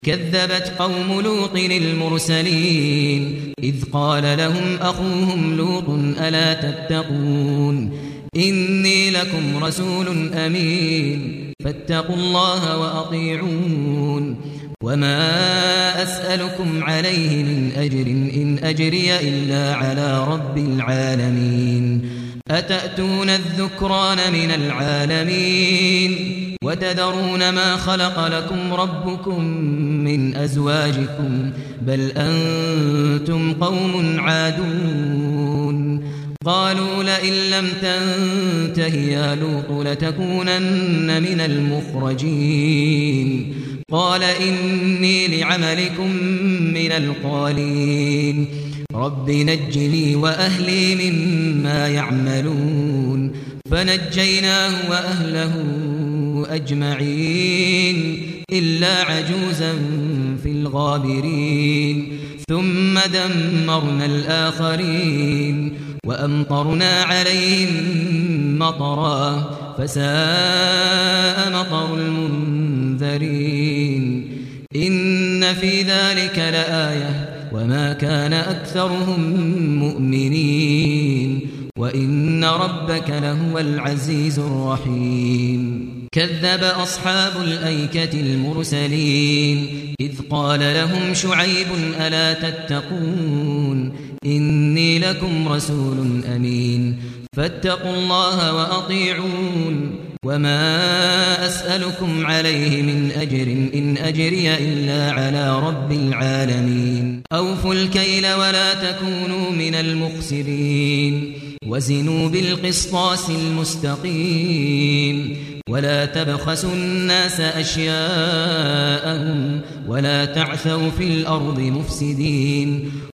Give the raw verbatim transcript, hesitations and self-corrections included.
كذبت قوم لوط المرسلين إذ قال لهم أخوهم لوط ألا تتقون إني لكم رسول أمين فاتقوا الله وأطيعون وما أسألكم عليه من أجر إن أجري إلا على رب العالمين أتأتون الذكران من العالمين وتذرون ما خلق لكم ربكم من أزواجكم بل أنتم قوم عادون قالوا لئن لم تنته يا لوط لتكونن من المخرجين قال إني لعملكم من القالين رب نجني وأهلي مما يعملون فنجيناه وأهله أجمعين إلا عجوزا في الغابرين ثم دمرنا الآخرين وأمطرنا عليهم مطرا فساء مطر المنذرين إن في ذلك لآية وما كان أكثرهم مؤمنين وإن ربك لهو العزيز الرحيم كذب أصحاب الأيكة المرسلين إذ قال لهم شعيب ألا تتقون إني لكم رسول أمين فاتقوا الله وأطيعون وما أسألكم عليه من أجر إن أجري إلا على رب العالمين أوفوا الكيل ولا تكونوا من المخسرين وزنوا بالقسطاس المستقيم ولا تبخسوا الناس أشياءهم ولا تعثوا في الأرض مفسدين